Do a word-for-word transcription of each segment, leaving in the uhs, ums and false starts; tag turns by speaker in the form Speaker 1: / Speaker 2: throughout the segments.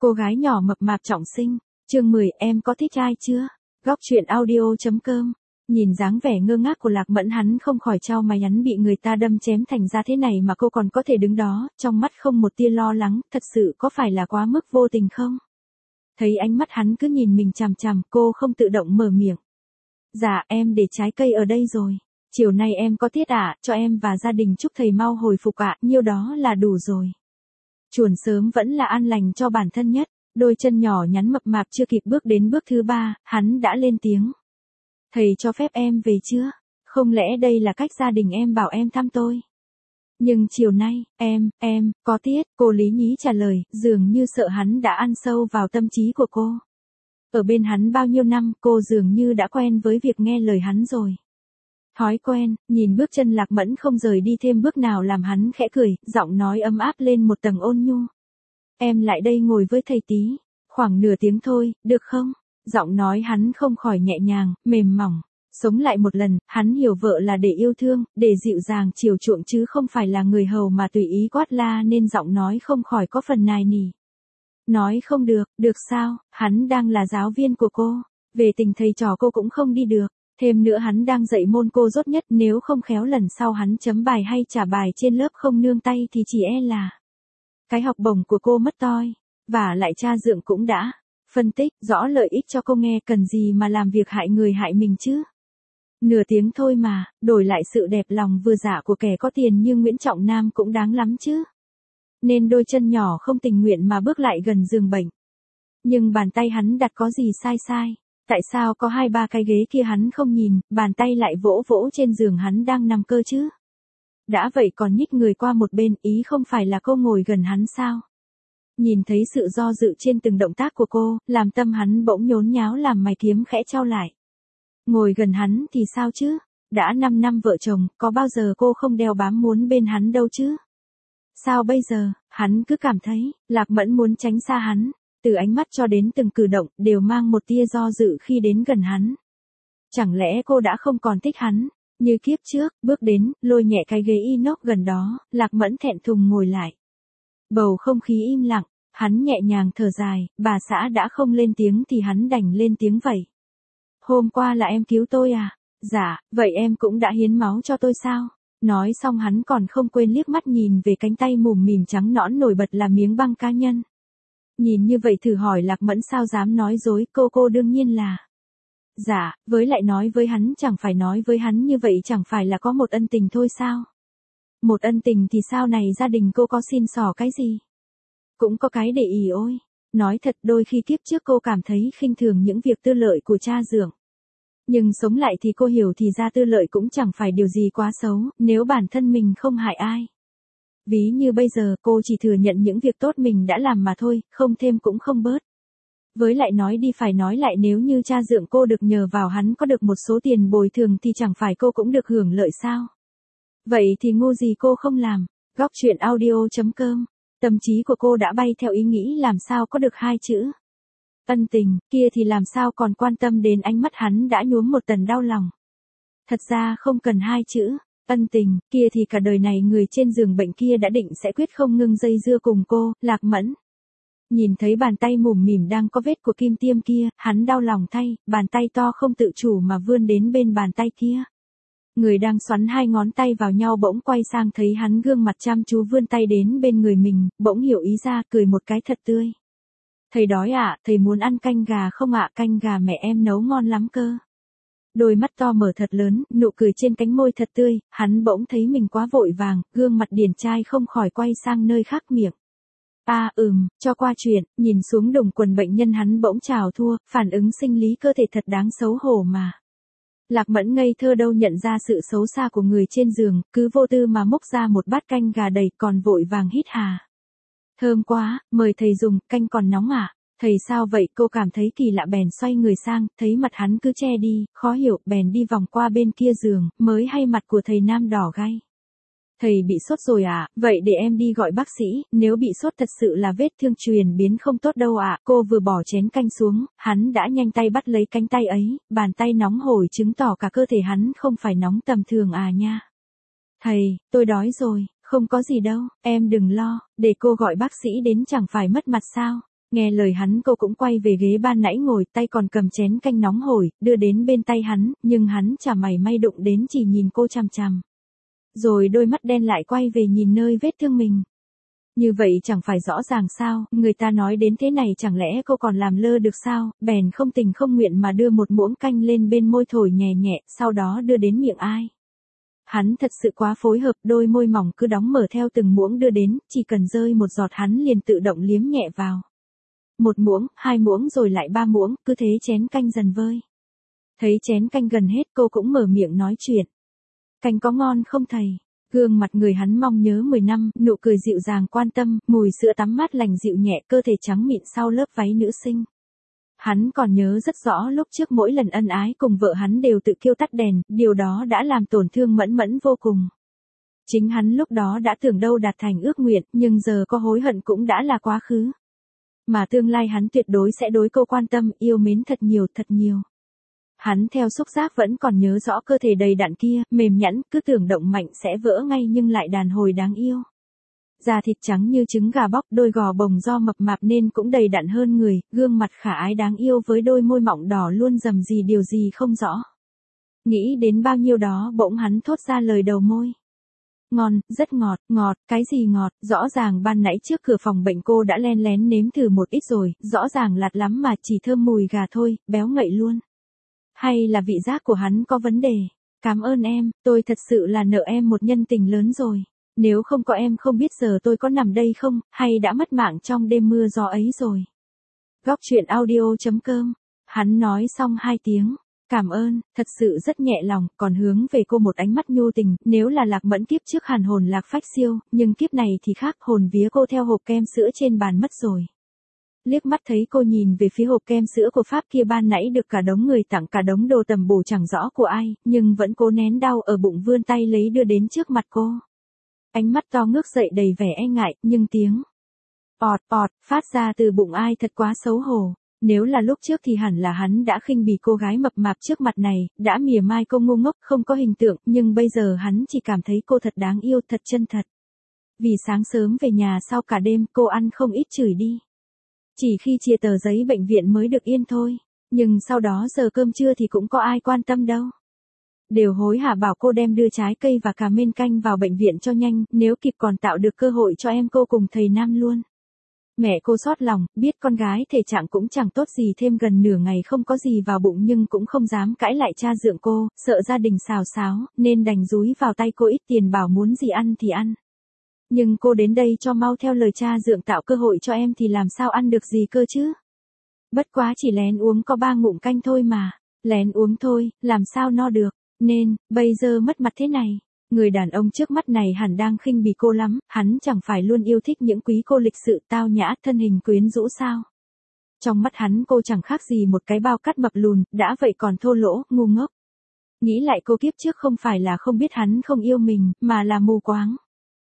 Speaker 1: Cô gái nhỏ mập mạp trọng sinh, chương mười, em có thích ai chưa? Góc truyện audio chấm com. Nhìn dáng vẻ ngơ ngác của Lạc Mẫn, hắn không khỏi chau mày, hắn bị người ta đâm chém thành ra thế này mà cô còn có thể đứng đó, trong mắt không một tia lo lắng, thật sự có phải là quá mức vô tình không? Thấy ánh mắt hắn cứ nhìn mình chằm chằm, cô không tự động mở miệng. Dạ, em để trái cây ở đây rồi. Chiều nay em có tiết ạ, à, cho em và gia đình chúc thầy mau hồi phục ạ, à, nhiêu đó là đủ rồi. Chuồn sớm vẫn là an lành cho bản thân nhất, đôi chân nhỏ nhắn mập mạp chưa kịp bước đến bước thứ ba, hắn đã lên tiếng. Thầy cho phép em về chưa? Không lẽ đây là cách gia đình em bảo em thăm tôi? Nhưng chiều nay, em, em, có tiết, cô lý nhí trả lời, dường như sợ hắn đã ăn sâu vào tâm trí của cô. Ở bên hắn bao nhiêu năm, cô dường như đã quen với việc nghe lời hắn rồi. Thói quen, nhìn bước chân Lạc Mẫn không rời đi thêm bước nào làm hắn khẽ cười, giọng nói ấm áp lên một tầng ôn nhu. Em lại đây ngồi với thầy tí, khoảng nửa tiếng thôi, được không? Giọng nói hắn không khỏi nhẹ nhàng, mềm mỏng. Sống lại một lần, hắn hiểu vợ là để yêu thương, để dịu dàng chiều chuộng chứ không phải là người hầu mà tùy ý quát la, nên giọng nói không khỏi có phần nài nỉ. Nói không được, được sao, hắn đang là giáo viên của cô, về tình thầy trò cô cũng không đi được. Thêm nữa hắn đang dạy môn cô dốt nhất, nếu không khéo lần sau hắn chấm bài hay trả bài trên lớp không nương tay thì chỉ e là cái học bổng của cô mất toi, và lại cha dượng cũng đã phân tích rõ lợi ích cho cô nghe, cần gì mà làm việc hại người hại mình chứ. Nửa tiếng thôi mà, đổi lại sự đẹp lòng vừa dạ của kẻ có tiền như Nguyễn Trọng Nam cũng đáng lắm chứ. Nên đôi chân nhỏ không tình nguyện mà bước lại gần giường bệnh. Nhưng bàn tay hắn đặt có gì sai sai? Tại sao có hai ba cái ghế kia hắn không nhìn, bàn tay lại vỗ vỗ trên giường hắn đang nằm cơ chứ? Đã vậy còn nhích người qua một bên, ý không phải là cô ngồi gần hắn sao? Nhìn thấy sự do dự trên từng động tác của cô, làm tâm hắn bỗng nhốn nháo, làm mày kiếm khẽ trao lại. Ngồi gần hắn thì sao chứ? Đã năm năm vợ chồng, có bao giờ cô không đeo bám muốn bên hắn đâu chứ? Sao bây giờ, hắn cứ cảm thấy, Lạc Mẫn muốn tránh xa hắn. Từ ánh mắt cho đến từng cử động, đều mang một tia do dự khi đến gần hắn. Chẳng lẽ cô đã không còn thích hắn? Như kiếp trước, bước đến, lôi nhẹ cái ghế inox gần đó, Lạc Mẫn thẹn thùng ngồi lại. Bầu không khí im lặng, hắn nhẹ nhàng thở dài, bà xã đã không lên tiếng thì hắn đành lên tiếng vậy. Hôm qua là em cứu tôi à? Dạ, vậy em cũng đã hiến máu cho tôi sao? Nói xong hắn còn không quên liếc mắt nhìn về cánh tay mùm mỉm trắng nõn nổi bật là miếng băng cá nhân. Nhìn như vậy thử hỏi Lạc Mẫn sao dám nói dối, cô cô đương nhiên là. Dạ, với lại nói với hắn chẳng phải nói với hắn như vậy chẳng phải là có một ân tình thôi sao? Một ân tình thì sao này, gia đình cô có xin xỏ cái gì? Cũng có cái để ý ôi. Nói thật đôi khi kiếp trước cô cảm thấy khinh thường những việc tư lợi của cha dượng. Nhưng sống lại thì cô hiểu thì ra tư lợi cũng chẳng phải điều gì quá xấu, nếu bản thân mình không hại ai. Ví như bây giờ cô chỉ thừa nhận những việc tốt mình đã làm mà thôi, không thêm cũng không bớt. Với lại nói đi phải nói lại, nếu như cha dượng cô được nhờ vào hắn có được một số tiền bồi thường thì chẳng phải cô cũng được hưởng lợi sao? Vậy thì ngu gì cô không làm. Góc truyện audio chấm com. Tâm trí của cô đã bay theo ý nghĩ làm sao có được hai chữ ân tình, kia thì làm sao còn quan tâm đến ánh mắt hắn đã nhuốm một tầng đau lòng. Thật ra không cần hai chữ ân tình, kia thì cả đời này người trên giường bệnh kia đã định sẽ quyết không ngưng dây dưa cùng cô, Lạc Mẫn. Nhìn thấy bàn tay mủm mỉm đang có vết của kim tiêm kia, hắn đau lòng thay, bàn tay to không tự chủ mà vươn đến bên bàn tay kia. Người đang xoắn hai ngón tay vào nhau bỗng quay sang thấy hắn gương mặt chăm chú vươn tay đến bên người mình, bỗng hiểu ý ra, cười một cái thật tươi. Thầy đói ạ, à, thầy muốn ăn canh gà không ạ? Canh gà mẹ em nấu ngon lắm cơ. Đôi mắt to mở thật lớn, nụ cười trên cánh môi thật tươi, hắn bỗng thấy mình quá vội vàng, gương mặt điển trai không khỏi quay sang nơi khác miệng. À ừm, cho qua chuyện, nhìn xuống đồng quần bệnh nhân hắn bỗng chào thua, phản ứng sinh lý cơ thể thật đáng xấu hổ mà. Lạc Mẫn ngây thơ đâu nhận ra sự xấu xa của người trên giường, cứ vô tư mà múc ra một bát canh gà đầy còn vội vàng hít hà. Thơm quá, mời thầy dùng, canh còn nóng à? Thầy sao vậy? Cô cảm thấy kỳ lạ bèn xoay người sang, thấy mặt hắn cứ che đi, khó hiểu, bèn đi vòng qua bên kia giường, mới hay mặt của thầy nam đỏ gay. Thầy bị sốt rồi à? Vậy để em đi gọi bác sĩ, nếu bị sốt thật sự là vết thương truyền biến không tốt đâu ạ. À. Cô vừa bỏ chén canh xuống, hắn đã nhanh tay bắt lấy cánh tay ấy, bàn tay nóng hổi chứng tỏ cả cơ thể hắn không phải nóng tầm thường à nha. Thầy, tôi đói rồi, không có gì đâu, em đừng lo, để cô gọi bác sĩ đến chẳng phải mất mặt sao. Nghe lời hắn cô cũng quay về ghế ban nãy ngồi, tay còn cầm chén canh nóng hổi, đưa đến bên tay hắn, nhưng hắn chả mày may đụng đến, chỉ nhìn cô chằm chằm. Rồi đôi mắt đen lại quay về nhìn nơi vết thương mình. Như vậy chẳng phải rõ ràng sao, người ta nói đến thế này chẳng lẽ cô còn làm lơ được sao, bèn không tình không nguyện mà đưa một muỗng canh lên bên môi thổi nhẹ nhẹ, sau đó đưa đến miệng ai. Hắn thật sự quá phối hợp, đôi môi mỏng cứ đóng mở theo từng muỗng đưa đến, chỉ cần rơi một giọt hắn liền tự động liếm nhẹ vào. Một muỗng, hai muỗng rồi lại ba muỗng, cứ thế chén canh dần vơi. Thấy chén canh gần hết cô cũng mở miệng nói chuyện. Canh có ngon không thầy? Gương mặt người hắn mong nhớ mười năm, nụ cười dịu dàng quan tâm, mùi sữa tắm mát lành dịu nhẹ, cơ thể trắng mịn sau lớp váy nữ sinh. Hắn còn nhớ rất rõ lúc trước mỗi lần ân ái cùng vợ hắn đều tự kêu tắt đèn, điều đó đã làm tổn thương Mẫn Mẫn vô cùng. Chính hắn lúc đó đã tưởng đâu đạt thành ước nguyện, nhưng giờ có hối hận cũng đã là quá khứ. Mà tương lai hắn tuyệt đối sẽ đối cô quan tâm, yêu mến thật nhiều, thật nhiều. Hắn theo xúc giác vẫn còn nhớ rõ cơ thể đầy đặn kia, mềm nhẵn, cứ tưởng động mạnh sẽ vỡ ngay nhưng lại đàn hồi đáng yêu. Da thịt trắng như trứng gà bóc, đôi gò bồng do mập mạp nên cũng đầy đặn hơn người, gương mặt khả ái đáng yêu với đôi môi mọng đỏ luôn rầm rì điều gì không rõ. Nghĩ đến bao nhiêu đó bỗng hắn thốt ra lời đầu môi. Ngon, rất ngọt, ngọt, cái gì ngọt, rõ ràng ban nãy trước cửa phòng bệnh cô đã len lén nếm thử một ít rồi, rõ ràng lạt lắm mà chỉ thơm mùi gà thôi, béo ngậy luôn. Hay là vị giác của hắn có vấn đề? Cảm ơn em, tôi thật sự là nợ em một nhân tình lớn rồi. Nếu không có em không biết giờ tôi có nằm đây không, hay đã mất mạng trong đêm mưa gió ấy rồi. Góc truyện audio chấm com. Hắn nói xong hai tiếng. Cảm ơn, thật sự rất nhẹ lòng, còn hướng về cô một ánh mắt nhu tình, nếu là Lạc Mẫn kiếp trước hàn hồn lạc phách siêu, nhưng kiếp này thì khác, hồn vía cô theo hộp kem sữa trên bàn mất rồi. Liếc mắt thấy cô nhìn về phía hộp kem sữa của Pháp kia ban nãy được cả đống người tặng cả đống đồ tầm bổ chẳng rõ của ai, nhưng vẫn cố nén đau ở bụng vươn tay lấy đưa đến trước mặt cô. Ánh mắt to ngước dậy đầy vẻ e ngại, nhưng tiếng ọt ọt phát ra từ bụng ai thật quá xấu hổ. Nếu là lúc trước thì hẳn là hắn đã khinh bỉ cô gái mập mạp trước mặt này, đã mỉa mai cô ngu ngốc không có hình tượng, nhưng bây giờ hắn chỉ cảm thấy cô thật đáng yêu, thật chân thật. Vì sáng sớm về nhà sau cả đêm cô ăn không ít chửi đi. Chỉ khi chia tờ giấy bệnh viện mới được yên thôi, nhưng sau đó giờ cơm trưa thì cũng có ai quan tâm đâu. Đều hối hả bảo cô đem đưa trái cây và cà mên canh vào bệnh viện cho nhanh, nếu kịp còn tạo được cơ hội cho em cô cùng thầy Nam luôn. Mẹ cô xót lòng, biết con gái thể trạng cũng chẳng tốt gì thêm gần nửa ngày không có gì vào bụng nhưng cũng không dám cãi lại cha dượng cô, sợ gia đình xào xáo, nên đành dúi vào tay cô ít tiền bảo muốn gì ăn thì ăn. Nhưng cô đến đây cho mau theo lời cha dượng tạo cơ hội cho em thì làm sao ăn được gì cơ chứ. Bất quá chỉ lén uống có ba ngụm canh thôi mà, lén uống thôi, làm sao no được, nên, bây giờ mất mặt thế này. Người đàn ông trước mắt này hẳn đang khinh bỉ cô lắm, hắn chẳng phải luôn yêu thích những quý cô lịch sự tao nhã thân hình quyến rũ sao. Trong mắt hắn cô chẳng khác gì một cái bao cắt mập lùn, đã vậy còn thô lỗ, ngu ngốc. Nghĩ lại cô kiếp trước không phải là không biết hắn không yêu mình, mà là mù quáng.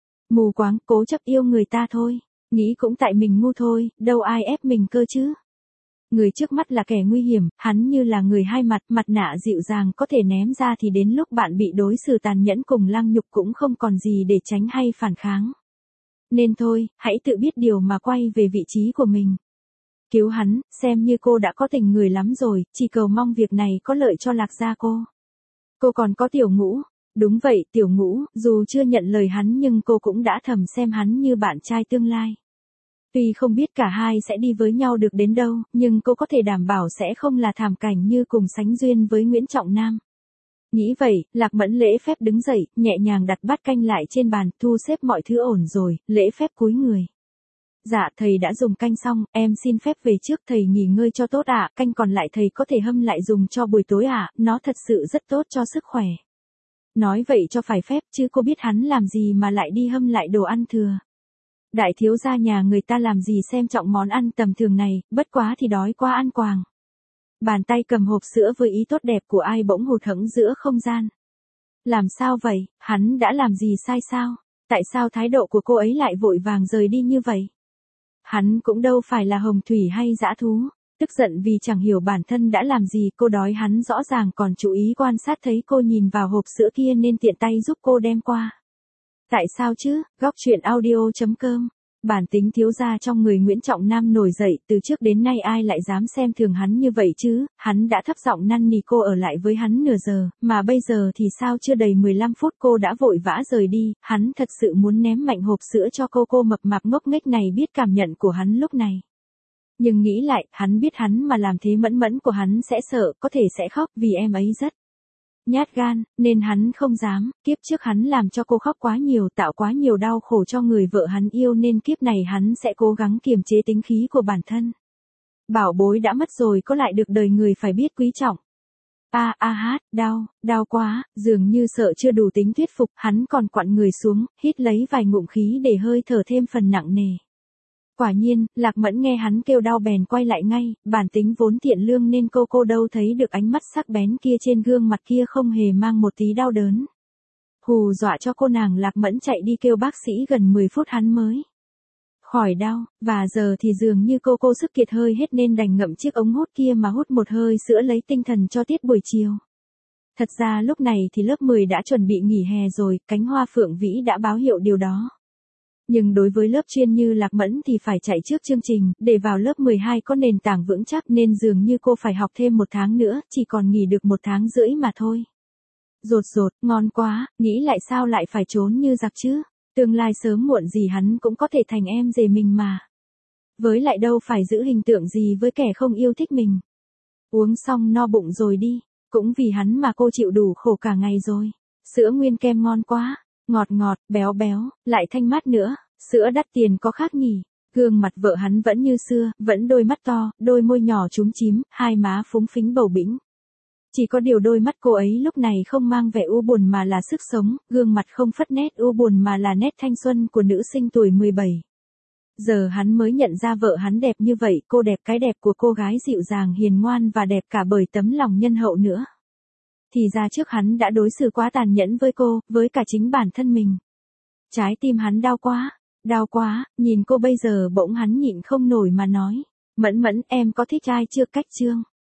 Speaker 1: Mù quáng, cố chấp yêu người ta thôi. Nghĩ cũng tại mình ngu thôi, đâu ai ép mình cơ chứ. Người trước mắt là kẻ nguy hiểm, hắn như là người hai mặt, mặt nạ dịu dàng có thể ném ra thì đến lúc bạn bị đối xử tàn nhẫn cùng lăng nhục cũng không còn gì để tránh hay phản kháng. Nên thôi, hãy tự biết điều mà quay về vị trí của mình. Cứu hắn, xem như cô đã có tình người lắm rồi, chỉ cầu mong việc này có lợi cho Lạc gia cô. Cô còn có Tiểu Ngũ. Đúng vậy, Tiểu Ngũ, dù chưa nhận lời hắn nhưng cô cũng đã thầm xem hắn như bạn trai tương lai. Tuy không biết cả hai sẽ đi với nhau được đến đâu, nhưng cô có thể đảm bảo sẽ không là thảm cảnh như cùng sánh duyên với Nguyễn Trọng Nam. Nghĩ vậy, Lạc Mẫn lễ phép đứng dậy, nhẹ nhàng đặt bát canh lại trên bàn, thu xếp mọi thứ ổn rồi, lễ phép cúi người. Dạ, thầy đã dùng canh xong, em xin phép về trước, thầy nghỉ ngơi cho tốt ạ, canh còn lại thầy có thể hâm lại dùng cho buổi tối ạ, nó thật sự rất tốt cho sức khỏe. Nói vậy cho phải phép chứ cô biết hắn làm gì mà lại đi hâm lại đồ ăn thừa. Đại thiếu gia nhà người ta làm gì xem trọng món ăn tầm thường này, bất quá thì đói quá ăn quàng. Bàn tay cầm hộp sữa với ý tốt đẹp của ai bỗng hụt hẫng giữa không gian. Làm sao vậy, hắn đã làm gì sai sao? Tại sao thái độ của cô ấy lại vội vàng rời đi như vậy? Hắn cũng đâu phải là hồng thủy hay dã thú. Tức giận vì chẳng hiểu bản thân đã làm gì, cô đói hắn rõ ràng còn chú ý quan sát thấy cô nhìn vào hộp sữa kia nên tiện tay giúp cô đem qua. Tại sao chứ? Góc truyện audio chấm com Bản tính thiếu gia trong người Nguyễn Trọng Nam nổi dậy, từ trước đến nay ai lại dám xem thường hắn như vậy chứ, hắn đã thấp giọng năn nỉ cô ở lại với hắn nửa giờ, mà bây giờ thì sao chưa đầy mười lăm phút cô đã vội vã rời đi, hắn thật sự muốn ném mạnh hộp sữa cho cô cô mập mạp ngốc nghếch này biết cảm nhận của hắn lúc này. Nhưng nghĩ lại, hắn biết hắn mà làm thế mẫn mẫn của hắn sẽ sợ, có thể sẽ khóc vì em ấy rất nhát gan, nên hắn không dám, kiếp trước hắn làm cho cô khóc quá nhiều, tạo quá nhiều đau khổ cho người vợ hắn yêu nên kiếp này hắn sẽ cố gắng kiềm chế tính khí của bản thân. Bảo bối đã mất rồi có lại được đời người phải biết quý trọng. A a hát, đau, đau quá, dường như sợ chưa đủ tính thuyết phục, hắn còn quặn người xuống, hít lấy vài ngụm khí để hơi thở thêm phần nặng nề. Quả nhiên, Lạc Mẫn nghe hắn kêu đau bèn quay lại ngay, bản tính vốn thiện lương nên cô cô đâu thấy được ánh mắt sắc bén kia trên gương mặt kia không hề mang một tí đau đớn. Hù dọa cho cô nàng Lạc Mẫn chạy đi kêu bác sĩ gần mười phút hắn mới khỏi đau, và giờ thì dường như cô cô sức kiệt hơi hết nên đành ngậm chiếc ống hút kia mà hút một hơi sữa lấy tinh thần cho tiết buổi chiều. Thật ra lúc này thì lớp mười đã chuẩn bị nghỉ hè rồi, cánh hoa phượng vĩ đã báo hiệu điều đó. Nhưng đối với lớp chuyên như Lạc Mẫn thì phải chạy trước chương trình, để vào lớp mười hai có nền tảng vững chắc nên dường như cô phải học thêm một tháng nữa, chỉ còn nghỉ được một tháng rưỡi mà thôi. Rột rột, ngon quá, nghĩ lại sao lại phải trốn như giặc chứ, tương lai sớm muộn gì hắn cũng có thể thành em rể mình mà. Với lại đâu phải giữ hình tượng gì với kẻ không yêu thích mình. Uống xong no bụng rồi đi, cũng vì hắn mà cô chịu đủ khổ cả ngày rồi. Sữa nguyên kem ngon quá. Ngọt ngọt, béo béo, lại thanh mát nữa, sữa đắt tiền có khác nhỉ. Gương mặt vợ hắn vẫn như xưa, vẫn đôi mắt to, đôi môi nhỏ chúm chím, hai má phúng phính bầu bĩnh. Chỉ có điều đôi mắt cô ấy lúc này không mang vẻ u buồn mà là sức sống, gương mặt không phất nét u buồn mà là nét thanh xuân của nữ sinh tuổi mười bảy. Giờ hắn mới nhận ra vợ hắn đẹp như vậy, cô đẹp cái đẹp của cô gái dịu dàng hiền ngoan và đẹp cả bởi tấm lòng nhân hậu nữa. Thì ra trước hắn đã đối xử quá tàn nhẫn với cô, với cả chính bản thân mình. Trái tim hắn đau quá, đau quá, nhìn cô bây giờ bỗng hắn nhịn không nổi mà nói. Mẫn Mẫn, em có thích ai chưa? Cách chương